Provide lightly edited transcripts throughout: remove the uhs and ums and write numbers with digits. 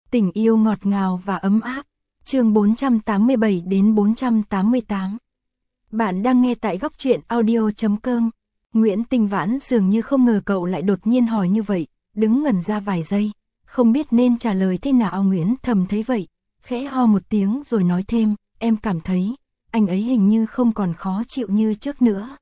Tình yêu ngọt ngào và ấm áp. Chương 487 đến 488. Bạn đang nghe tại góc truyện audio.com. Nguyễn Tinh Vãn dường như không ngờ cậu lại đột nhiên hỏi như vậy, đứng ngẩn ra vài giây, không biết nên trả lời thế nào. Nguyễn Thầm thấy vậy, khẽ ho một tiếng rồi nói thêm, em cảm thấy, anh ấy hình như không còn khó chịu như trước nữa.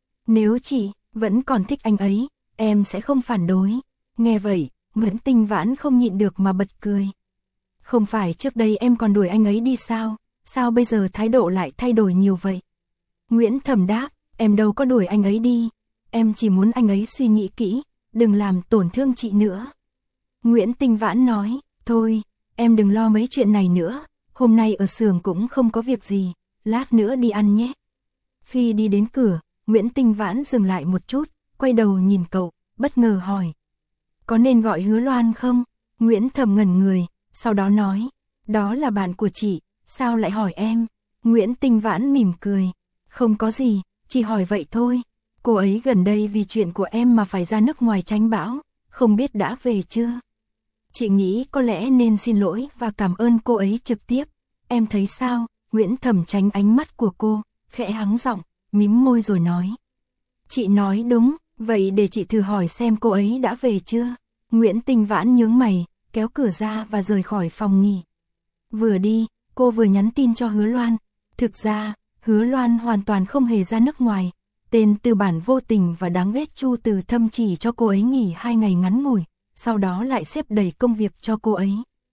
Nếu chị vẫn còn thích anh ấy, em sẽ không phản đối. Nghe vậy, Nguyễn Tinh Vãn không nhịn được mà bật cười. Không phải trước đây em còn đuổi anh ấy đi sao, sao bây giờ thái độ lại thay đổi nhiều vậy? Nguyễn Thầm đáp, em đâu có đuổi anh ấy đi, em chỉ muốn anh ấy suy nghĩ kỹ, đừng làm tổn thương chị nữa. Nguyễn Tinh Vãn nói, thôi, em đừng lo mấy chuyện này nữa, hôm nay ở xưởng cũng không có việc gì, lát nữa đi ăn nhé. Khi đi đến cửa, Nguyễn Tinh Vãn dừng lại một chút, quay đầu nhìn cậu, bất ngờ hỏi. Có nên gọi Hứa Loan không? Nguyễn Thầm ngẩn người, sau đó nói, đó là bạn của chị, sao lại hỏi em? Nguyễn Tinh Vãn mỉm cười, không có gì, chỉ hỏi vậy thôi. Cô ấy gần đây vì chuyện của em mà phải ra nước ngoài tránh bão, không biết đã về chưa? Chị nghĩ có lẽ nên xin lỗi và cảm ơn cô ấy trực tiếp. Em thấy sao? Nguyễn Thầm tránh ánh mắt của cô, khẽ hắng giọng, mím môi rồi nói. Chị nói đúng, vậy để chị thử hỏi xem cô ấy đã về chưa? Nguyễn Tinh Vãn nhướng mày, kéo cửa ra và rời khỏi phòng nghỉ. Vừa đi, cô vừa nhắn tin cho Hứa Loan. Thực ra, Hứa Loan hoàn toàn không hề ra nước ngoài. Tên tư bản vô tình và đáng ghét Chu Từ Thâm chỉ cho cô ấy nghỉ 2 ngày ngắn ngủi, sau đó lại xếp đầy công việc cho cô ấy.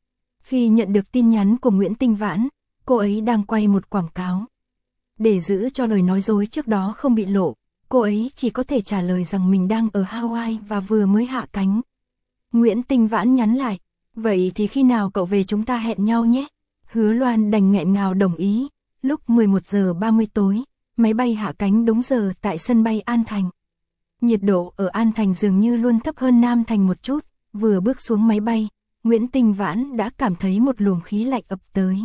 Khi nhận được tin nhắn của Nguyễn Tinh Vãn, cô ấy đang quay một quảng cáo. Để giữ cho lời nói dối trước đó không bị lộ, cô ấy chỉ có thể trả lời rằng mình đang ở Hawaii và vừa mới hạ cánh. Nguyễn Tinh Vãn nhắn lại, vậy thì khi nào cậu về chúng ta hẹn nhau nhé. Hứa Loan đành nghẹn ngào đồng ý. Lúc 11 giờ 30 tối, máy bay hạ cánh đúng giờ tại sân bay An Thành. Nhiệt độ ở An Thành dường như luôn thấp hơn Nam Thành một chút, vừa bước xuống máy bay, Nguyễn Tinh Vãn đã cảm thấy một luồng khí lạnh ập tới.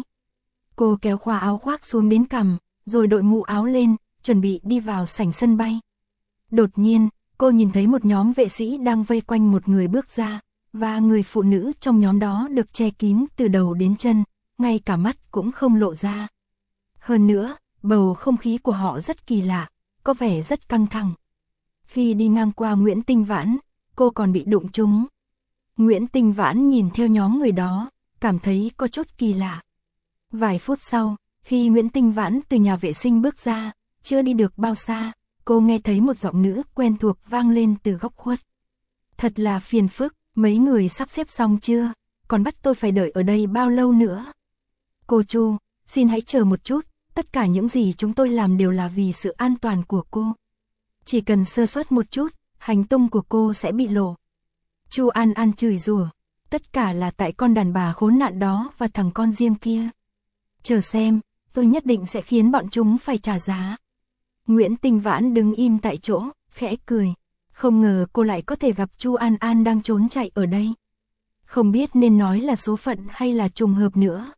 Cô kéo khóa áo khoác xuống đến cằm, rồi đội mũ áo lên, chuẩn bị đi vào sảnh sân bay. Đột nhiên, cô nhìn thấy một nhóm vệ sĩ đang vây quanh một người bước ra, và người phụ nữ trong nhóm đó được che kín từ đầu đến chân, ngay cả mắt cũng không lộ ra. Hơn nữa, bầu không khí của họ rất kỳ lạ, có vẻ rất căng thẳng. Khi đi ngang qua Nguyễn Tinh Vãn, cô còn bị đụng trúng. Nguyễn Tinh Vãn nhìn theo nhóm người đó, cảm thấy có chút kỳ lạ. Vài phút sau, khi Nguyễn Tinh Vãn từ nhà vệ sinh bước ra, chưa đi được bao xa, cô nghe thấy một giọng nữ quen thuộc vang lên từ góc khuất. Thật là phiền phức, mấy người sắp xếp xong chưa, còn bắt tôi phải đợi ở đây bao lâu nữa? Cô Chu, xin hãy chờ một chút, tất cả những gì chúng tôi làm đều là vì sự an toàn của cô. Chỉ cần sơ suất một chút, hành tung của cô sẽ bị lộ. Chu An An chửi rủa, tất cả là tại con đàn bà khốn nạn đó và thằng con riêng kia. Chờ xem, tôi nhất định sẽ khiến bọn chúng phải trả giá. Nguyễn Tinh Vãn đứng im tại chỗ, khẽ cười. Không ngờ cô lại có thể gặp Chu An An đang trốn chạy ở đây. Không biết nên nói là số phận hay là trùng hợp nữa.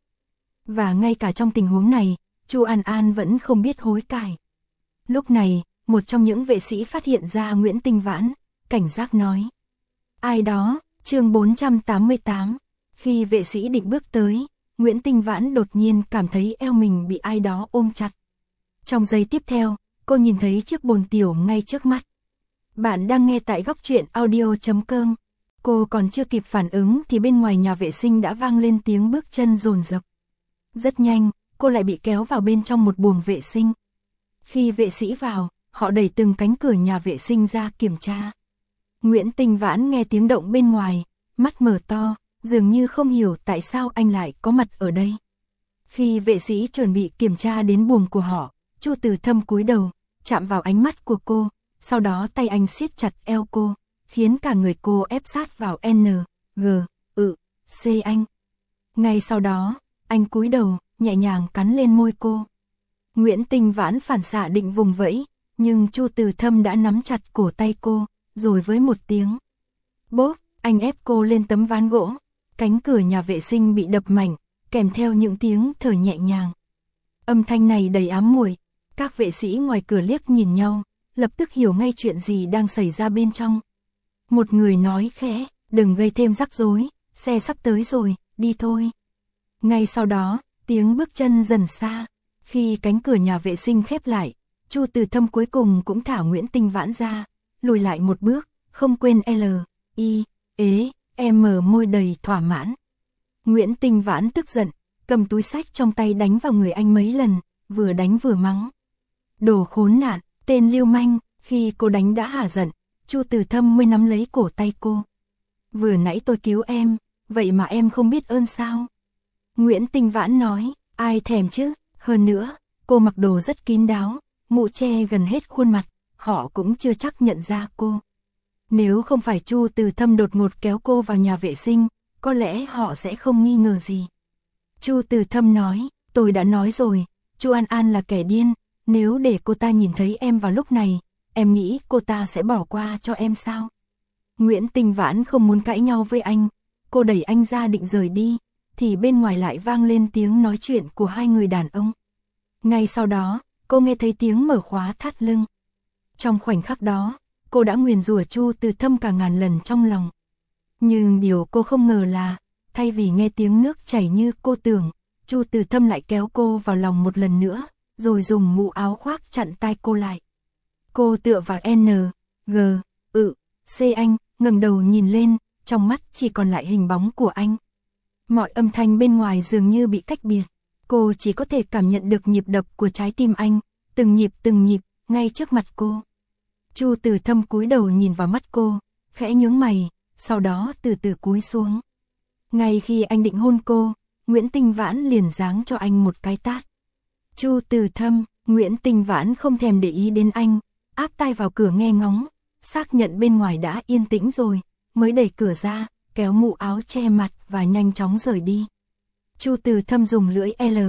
Và ngay cả trong tình huống này, Chu An An vẫn không biết hối cải. Lúc này, một trong những vệ sĩ phát hiện ra Nguyễn Tinh Vãn, cảnh giác nói. Ai đó? Chương 488. Khi vệ sĩ định bước tới, Nguyễn Tinh Vãn đột nhiên cảm thấy eo mình bị ai đó ôm chặt. Trong giây tiếp theo, cô nhìn thấy chiếc bồn tiểu ngay trước mắt. Bạn đang nghe tại góc truyện audio.com. Cô còn chưa kịp phản ứng thì bên ngoài nhà vệ sinh đã vang lên tiếng bước chân dồn dập. Rất nhanh, cô lại bị kéo vào bên trong một buồng vệ sinh. Khi vệ sĩ vào, họ đẩy từng cánh cửa nhà vệ sinh ra kiểm tra. Nguyễn Tinh Vãn nghe tiếng động bên ngoài, mắt mở to, dường như không hiểu tại sao anh lại có mặt ở đây. Khi vệ sĩ chuẩn bị kiểm tra đến buồng của họ, Chu Từ Thâm cúi đầu, chạm vào ánh mắt của cô, sau đó tay anh siết chặt eo cô, khiến cả người cô ép sát vào N, G, C anh. Ngay sau đó, anh cúi đầu, nhẹ nhàng cắn lên môi cô. Nguyễn Tinh Vãn phản xạ định vùng vẫy, nhưng Chu Từ Thâm đã nắm chặt cổ tay cô, rồi với một tiếng bốp, anh ép cô lên tấm ván gỗ. Cánh cửa nhà vệ sinh bị đập mạnh, kèm theo những tiếng thở nhẹ nhàng. Âm thanh này đầy ám muội. Các vệ sĩ ngoài cửa liếc nhìn nhau, lập tức hiểu ngay chuyện gì đang xảy ra bên trong. Một người nói khẽ, đừng gây thêm rắc rối, xe sắp tới rồi, đi thôi. Ngay sau đó, tiếng bước chân dần xa. Khi cánh cửa nhà vệ sinh khép lại, Chu Từ Thâm cuối cùng cũng thả Nguyễn Tinh Vãn ra, lùi lại một bước, không quên em mở môi đầy thỏa mãn. Nguyễn Tinh Vãn tức giận, cầm túi xách trong tay đánh vào người anh mấy lần, vừa đánh vừa mắng. Đồ khốn nạn, tên lưu manh, khi cô đánh đã hả giận, Chu Từ Thâm mới nắm lấy cổ tay cô. Vừa nãy tôi cứu em, vậy mà em không biết ơn sao? Nguyễn Tinh Vãn nói, ai thèm chứ, hơn nữa, cô mặc đồ rất kín đáo, mũ che gần hết khuôn mặt, họ cũng chưa chắc nhận ra cô. Nếu không phải Chu Từ Thâm đột ngột kéo cô vào nhà vệ sinh, có lẽ họ sẽ không nghi ngờ gì. Chu Từ Thâm nói, tôi đã nói rồi, Chu An An là kẻ điên, nếu để cô ta nhìn thấy em vào lúc này, em nghĩ cô ta sẽ bỏ qua cho em sao? Nguyễn Tinh Vãn không muốn cãi nhau với anh, cô đẩy anh ra định rời đi, thì bên ngoài lại vang lên tiếng nói chuyện của hai người đàn ông. Ngay sau đó, cô nghe thấy tiếng mở khóa thắt lưng. Trong khoảnh khắc đó, cô đã nguyền rủa Chu Từ Thâm cả ngàn lần trong lòng. Nhưng điều cô không ngờ là, thay vì nghe tiếng nước chảy như cô tưởng, Chu Từ Thâm lại kéo cô vào lòng một lần nữa, rồi dùng mũ áo khoác chặn tai cô lại. Cô tựa vào C anh, ngẩng đầu nhìn lên, trong mắt chỉ còn lại hình bóng của anh. Mọi âm thanh bên ngoài dường như bị cách biệt, cô chỉ có thể cảm nhận được nhịp đập của trái tim anh, từng nhịp, ngay trước mặt cô. Chu Từ Thâm cúi đầu nhìn vào mắt cô, khẽ nhướng mày, sau đó từ từ cúi xuống. Ngay khi anh định hôn cô, Nguyễn Tinh Vãn liền giáng cho anh một cái tát. Chu Từ Thâm, Nguyễn Tinh Vãn không thèm để ý đến anh, áp tai vào cửa nghe ngóng, xác nhận bên ngoài đã yên tĩnh rồi, mới đẩy cửa ra, kéo mũ áo che mặt và nhanh chóng rời đi. Chu Từ Thâm dùng lưỡi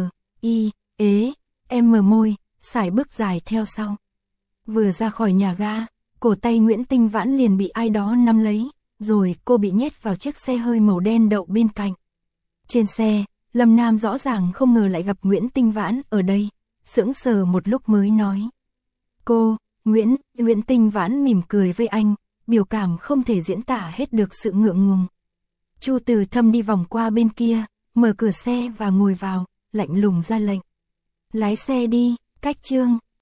em mở môi, sải bước dài theo sau. Vừa ra khỏi nhà ga, cổ tay Nguyễn Tinh Vãn liền bị ai đó nắm lấy, rồi cô bị nhét vào chiếc xe hơi màu đen đậu bên cạnh. Trên xe, Lâm Nam rõ ràng không ngờ lại gặp Nguyễn Tinh Vãn ở đây, sững sờ một lúc mới nói. Cô, Nguyễn Tinh Vãn mỉm cười với anh, biểu cảm không thể diễn tả hết được sự ngượng ngùng. Chu Từ Thâm đi vòng qua bên kia, mở cửa xe và ngồi vào, lạnh lùng ra lệnh. Lái xe đi, cách chương.